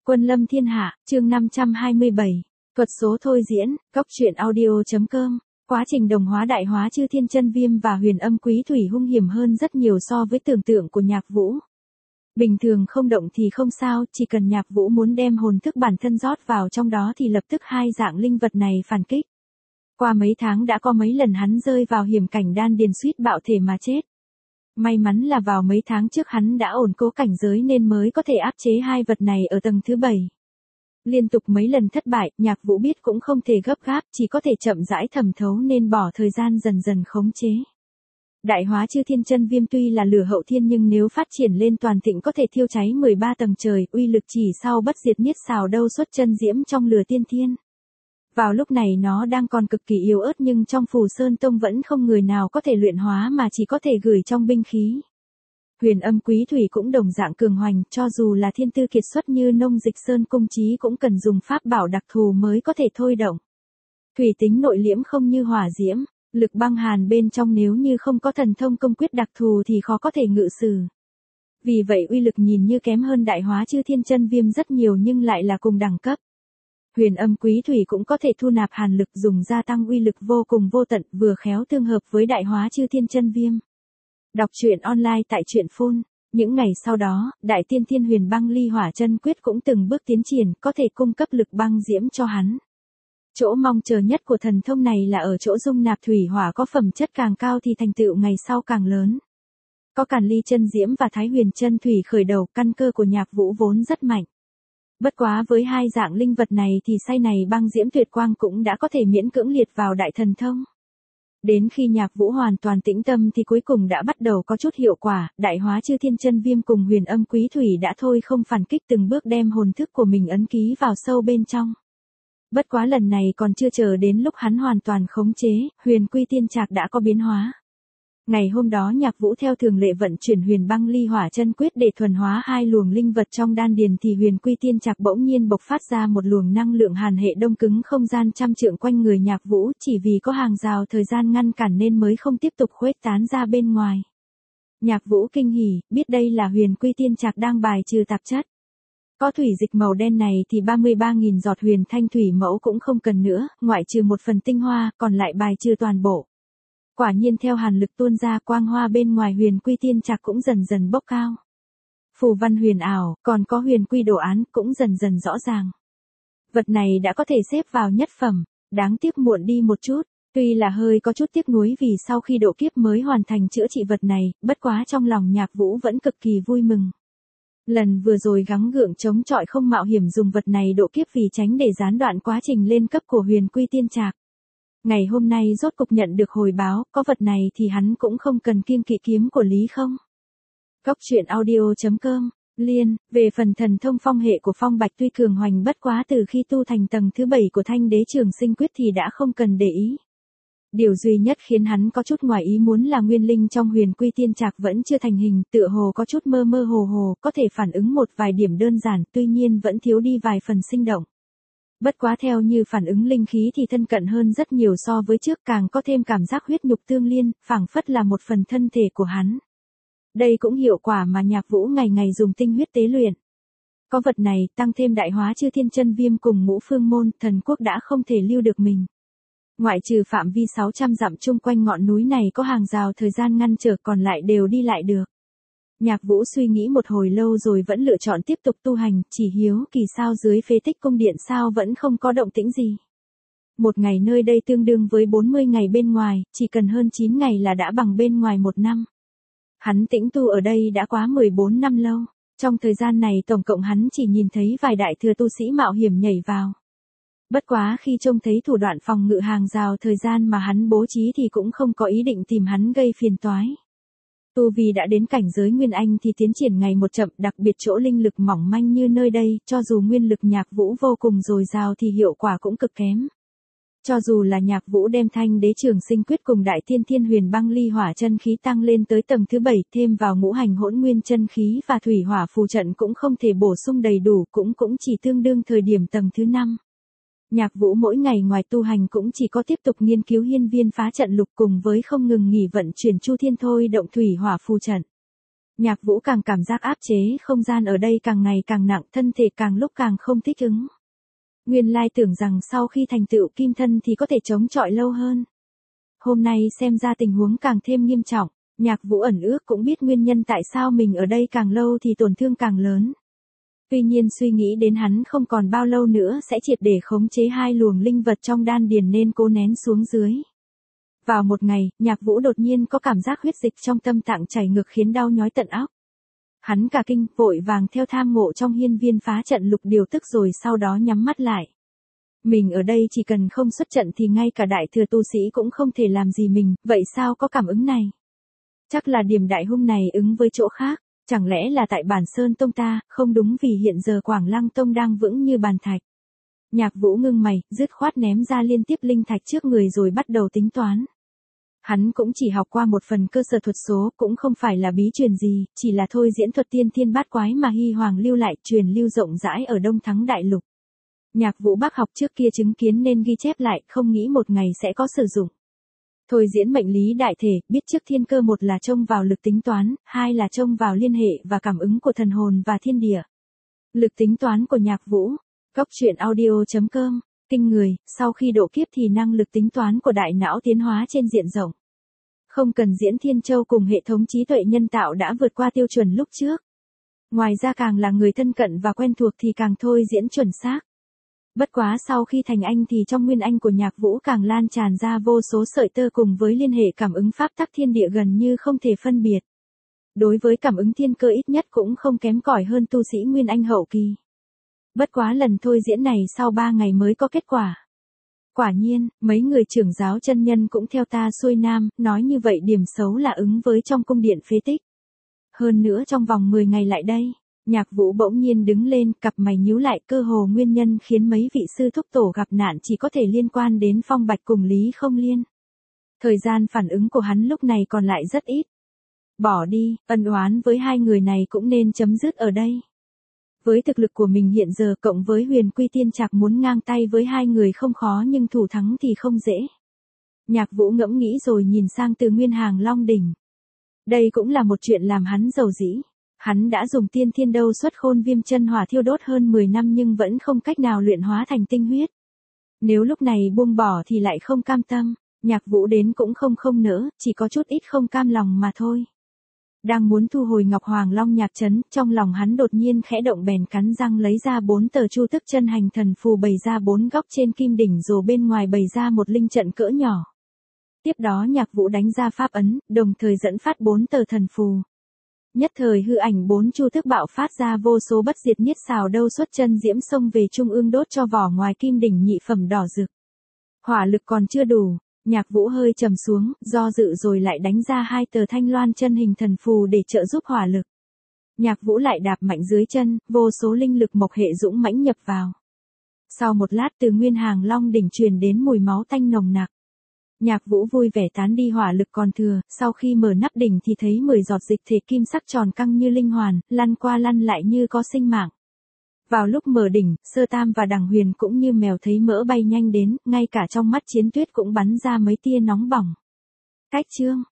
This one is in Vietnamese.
Quân lâm thiên hạ, chương 527. Thuật số thôi diễn, cóc truyện audio.com. Quá trình đồng hóa đại hóa Chư Thiên Chân Viêm và Huyền Âm Quý Thủy hung hiểm hơn rất nhiều so với tưởng tượng của Nhạc Vũ. Bình thường không động thì không sao, chỉ cần Nhạc Vũ muốn đem hồn thức bản thân rót vào trong đó thì lập tức hai dạng linh vật này phản kích. Qua mấy tháng đã có mấy lần hắn rơi vào hiểm cảnh đan điền suýt bạo thể mà chết. May mắn là vào mấy tháng trước hắn đã ổn cố cảnh giới nên mới có thể áp chế hai vật này ở tầng thứ 7. Liên tục mấy lần thất bại, Nhạc Vũ biết cũng không thể gấp gáp, chỉ có thể chậm rãi thẩm thấu nên bỏ thời gian dần dần khống chế. Đại hóa Chư Thiên Chân Viêm tuy là lửa hậu thiên nhưng nếu phát triển lên toàn thịnh có thể thiêu cháy 13 tầng trời, uy lực chỉ sau bất diệt niết xào đâu xuất chân diễm trong lửa tiên thiên. Vào lúc này nó đang còn cực kỳ yếu ớt nhưng trong Phù Sơn Tông vẫn không người nào có thể luyện hóa mà chỉ có thể gửi trong binh khí. Huyền Âm Quý Thủy cũng đồng dạng cường hoành, cho dù là thiên tư kiệt xuất như Nông Dịch Sơn Cung Chí cũng cần dùng pháp bảo đặc thù mới có thể thôi động. Thủy tính nội liễm không như hỏa diễm, lực băng hàn bên trong nếu như không có thần thông công quyết đặc thù thì khó có thể ngự sử. Vì vậy uy lực nhìn như kém hơn đại hóa Chư Thiên Chân Viêm rất nhiều nhưng lại là cùng đẳng cấp. Huyền Âm Quý Thủy cũng có thể thu nạp hàn lực dùng gia tăng uy lực vô cùng vô tận, vừa khéo tương hợp với đại hóa Chư Thiên Chân Viêm. Đọc truyện online tại truyện phone. Những ngày sau đó, Đại Tiên Thiên Huyền Băng Ly Hỏa Chân Quyết cũng từng bước tiến triển, có thể cung cấp lực băng diễm cho hắn. Chỗ mong chờ nhất của thần thông này là ở chỗ dung nạp thủy hỏa có phẩm chất càng cao thì thành tựu ngày sau càng lớn. Có Càn Ly Chân Diễm và Thái Huyền Chân Thủy khởi đầu, căn cơ của Nhạc Vũ vốn rất mạnh. Bất quá với hai dạng linh vật này thì say này băng diễm tuyệt quang cũng đã có thể miễn cưỡng liệt vào đại thần thông. Đến khi Nhạc Vũ hoàn toàn tĩnh tâm thì cuối cùng đã bắt đầu có chút hiệu quả, đại hóa Chư Thiên Chân Viêm cùng Huyền Âm Quý Thủy đã thôi không phản kích từng bước đem hồn thức của mình ấn ký vào sâu bên trong. Bất quá lần này còn chưa chờ đến lúc hắn hoàn toàn khống chế, Huyền Quy Tiên Trạc đã có biến hóa. Ngày hôm đó Nhạc Vũ theo thường lệ vận chuyển Huyền Băng Ly Hỏa Chân Quyết để thuần hóa hai luồng linh vật trong đan điền thì Huyền Quy Tiên Trạc bỗng nhiên bộc phát ra một luồng năng lượng hàn hệ đông cứng không gian trăm trượng quanh người Nhạc Vũ, chỉ vì có hàng rào thời gian ngăn cản nên mới không tiếp tục khuếch tán ra bên ngoài. Nhạc Vũ kinh hỉ, biết đây là Huyền Quy Tiên Trạc đang bài trừ tạp chất. Có thủy dịch màu đen này thì 33.000 giọt huyền thanh thủy mẫu cũng không cần nữa, ngoại trừ một phần tinh hoa, còn lại bài trừ toàn bộ. Quả nhiên theo hàn lực tuôn ra quang hoa bên ngoài Huyền Quy Tiên Trạc cũng dần dần bốc cao. Phù văn huyền ảo, còn có huyền quy đồ án cũng dần dần rõ ràng. Vật này đã có thể xếp vào nhất phẩm, đáng tiếc muộn đi một chút, tuy là hơi có chút tiếc nuối vì sau khi độ kiếp mới hoàn thành chữa trị vật này, bất quá trong lòng Nhạc Vũ vẫn cực kỳ vui mừng. Lần vừa rồi gắng gượng chống chọi không mạo hiểm dùng vật này độ kiếp vì tránh để gián đoạn quá trình lên cấp của Huyền Quy Tiên Trạc. Ngày hôm nay rốt cục nhận được hồi báo, có vật này thì hắn cũng không cần kiêng kỵ kiếm của Lý Không. Cóc truyện audio.com. Liên, về phần thần thông phong hệ của Phong Bạch tuy cường hoành bất quá từ khi tu thành tầng thứ 7 của Thanh Đế Trường Sinh Quyết thì đã không cần để ý. Điều duy nhất khiến hắn có chút ngoài ý muốn là nguyên linh trong Huyền Quy Tiên Trạc vẫn chưa thành hình, tựa hồ có chút mơ mơ hồ hồ, có thể phản ứng một vài điểm đơn giản, tuy nhiên vẫn thiếu đi vài phần sinh động. Bất quá theo như phản ứng linh khí thì thân cận hơn rất nhiều so với trước, càng có thêm cảm giác huyết nhục tương liên, phảng phất là một phần thân thể của hắn. Đây cũng hiệu quả mà Nhạc Vũ ngày ngày dùng tinh huyết tế luyện. Có vật này, tăng thêm đại hóa Chư Thiên Chân Viêm cùng Ngũ Phương Môn, thần quốc đã không thể lưu được mình. Ngoại trừ phạm vi 600 dặm chung quanh ngọn núi này có hàng rào thời gian ngăn trở, còn lại đều đi lại được. Nhạc Vũ suy nghĩ một hồi lâu rồi vẫn lựa chọn tiếp tục tu hành, chỉ hiếu kỳ sao dưới phế tích cung điện sao vẫn không có động tĩnh gì. Một ngày nơi đây tương đương với 40 ngày bên ngoài, chỉ cần hơn 9 ngày là đã bằng bên ngoài một năm. Hắn tĩnh tu ở đây đã quá 14 năm lâu, trong thời gian này tổng cộng hắn chỉ nhìn thấy vài đại thừa tu sĩ mạo hiểm nhảy vào. Bất quá khi trông thấy thủ đoạn phòng ngự hàng rào thời gian mà hắn bố trí thì cũng không có ý định tìm hắn gây phiền toái. Tu vì đã đến cảnh giới Nguyên Anh thì tiến triển ngày một chậm, đặc biệt chỗ linh lực mỏng manh như nơi đây, cho dù nguyên lực Nhạc Vũ vô cùng dồi dào thì hiệu quả cũng cực kém. Cho dù là Nhạc Vũ đem Thanh Đế Trường Sinh Quyết cùng Đại Tiên Thiên Huyền Băng Ly Hỏa Chân Khí tăng lên tới tầng thứ 7, thêm vào ngũ hành hỗn nguyên chân khí và thủy hỏa phù trận cũng không thể bổ sung đầy đủ, cũng chỉ tương đương thời điểm tầng thứ 5. Nhạc Vũ mỗi ngày ngoài tu hành cũng chỉ có tiếp tục nghiên cứu hiên viên phá trận lục cùng với không ngừng nghỉ vận chuyển chu thiên thôi động thủy hỏa phù trận. Nhạc Vũ càng cảm giác áp chế không gian ở đây càng ngày càng nặng, thân thể càng lúc càng không thích ứng. Nguyên lai tưởng rằng sau khi thành tựu kim thân thì có thể chống chọi lâu hơn. Hôm nay xem ra tình huống càng thêm nghiêm trọng, Nhạc Vũ ẩn ước cũng biết nguyên nhân tại sao mình ở đây càng lâu thì tổn thương càng lớn. Tuy nhiên suy nghĩ đến hắn không còn bao lâu nữa sẽ triệt để khống chế hai luồng linh vật trong đan điền nên cố nén xuống dưới. Vào một ngày, Nhạc Vũ đột nhiên có cảm giác huyết dịch trong tâm tạng chảy ngược khiến đau nhói tận óc. Hắn cả kinh, vội vàng theo tham ngộ trong hiên viên phá trận lục điều tức rồi sau đó nhắm mắt lại. Mình ở đây chỉ cần không xuất trận thì ngay cả đại thừa tu sĩ cũng không thể làm gì mình, vậy sao có cảm ứng này? Chắc là điểm đại hung này ứng với chỗ khác, chẳng lẽ là tại bản Sơn Tông ta, không đúng vì hiện giờ Quảng Lăng Tông đang vững như bàn thạch. Nhạc Vũ ngưng mày, dứt khoát ném ra liên tiếp linh thạch trước người rồi bắt đầu tính toán. Hắn cũng chỉ học qua một phần cơ sở thuật số, cũng không phải là bí truyền gì, chỉ là thôi diễn thuật tiên thiên bát quái mà Hy Hoàng lưu lại, truyền lưu rộng rãi ở Đông Thắng Đại Lục. Nhạc Vũ bác học trước kia chứng kiến nên ghi chép lại, không nghĩ một ngày sẽ có sử dụng. Thôi diễn mệnh lý đại thể, biết trước thiên cơ, một là trông vào lực tính toán, hai là trông vào liên hệ và cảm ứng của thần hồn và thiên địa. Lực tính toán của Nhạc Vũ. Góc truyện audio.com. Kinh người, sau khi độ kiếp thì năng lực tính toán của đại não tiến hóa trên diện rộng. Không cần diễn Thiên Châu cùng hệ thống trí tuệ nhân tạo đã vượt qua tiêu chuẩn lúc trước. Ngoài ra càng là người thân cận và quen thuộc thì càng thôi diễn chuẩn xác. Bất quá sau khi thành anh thì trong nguyên anh của Nhạc Vũ càng lan tràn ra vô số sợi tơ cùng với liên hệ cảm ứng pháp tắc thiên địa gần như không thể phân biệt. Đối với cảm ứng thiên cơ ít nhất cũng không kém cỏi hơn tu sĩ nguyên anh hậu kỳ. Bất quá lần thôi diễn này sau 3 ngày mới có kết quả. Quả nhiên, mấy người trưởng giáo chân nhân cũng theo ta xuôi nam, nói như vậy điểm xấu là ứng với trong cung điện phế tích. Hơn nữa trong vòng 10 ngày lại đây, Nhạc Vũ bỗng nhiên đứng lên, cặp mày nhíu lại, cơ hồ nguyên nhân khiến mấy vị sư thúc tổ gặp nạn chỉ có thể liên quan đến Phong Bạch cùng Lý Không Liên. Thời gian phản ứng của hắn lúc này còn lại rất ít. Bỏ đi, ân oán với hai người này cũng nên chấm dứt ở đây. Với thực lực của mình hiện giờ cộng với Huyền Quy Tiên Trạc muốn ngang tay với hai người không khó nhưng thủ thắng thì không dễ. Nhạc Vũ ngẫm nghĩ rồi nhìn sang Từ Nguyên Hàng Long đỉnh. Đây cũng là một chuyện làm hắn giàu dĩ. Hắn đã dùng tiên thiên đâu xuất khôn viêm chân hỏa thiêu đốt hơn 10 năm nhưng vẫn không cách nào luyện hóa thành tinh huyết. Nếu lúc này buông bỏ thì lại không cam tâm, Nhạc Vũ đến cũng không nỡ, chỉ có chút ít không cam lòng mà thôi. Đang muốn thu hồi Ngọc Hoàng Long Nhạc Trấn, trong lòng hắn đột nhiên khẽ động bèn cắn răng lấy ra 4 tờ chu tức chân hành thần phù bày ra 4 góc trên kim đỉnh rồi bên ngoài bày ra một linh trận cỡ nhỏ. Tiếp đó Nhạc Vũ đánh ra pháp ấn, đồng thời dẫn phát 4 tờ thần phù. Nhất thời hư ảnh 4 chu tức bạo phát ra vô số bất diệt niết xào đâu xuất chân diễm xông về trung ương đốt cho vỏ ngoài kim đỉnh nhị phẩm đỏ rực. Hỏa lực còn chưa đủ, Nhạc Vũ hơi trầm xuống, do dự rồi lại đánh ra 2 tờ thanh loan chân hình thần phù để trợ giúp hỏa lực. Nhạc Vũ lại đạp mạnh dưới chân, vô số linh lực mộc hệ dũng mãnh nhập vào. Sau một lát Từ Nguyên Hàng Long đỉnh truyền đến mùi máu tanh nồng nặc. Nhạc Vũ vui vẻ tán đi hỏa lực còn thừa, sau khi mở nắp đỉnh thì thấy 10 giọt dịch thể kim sắc tròn căng như linh hoàn, lăn qua lăn lại như có sinh mạng. Vào lúc mở đỉnh, Sơ Tam và Đằng Huyền cũng như mèo thấy mỡ bay nhanh đến, ngay cả trong mắt Chiến Tuyết cũng bắn ra mấy tia nóng bỏng. Cách chương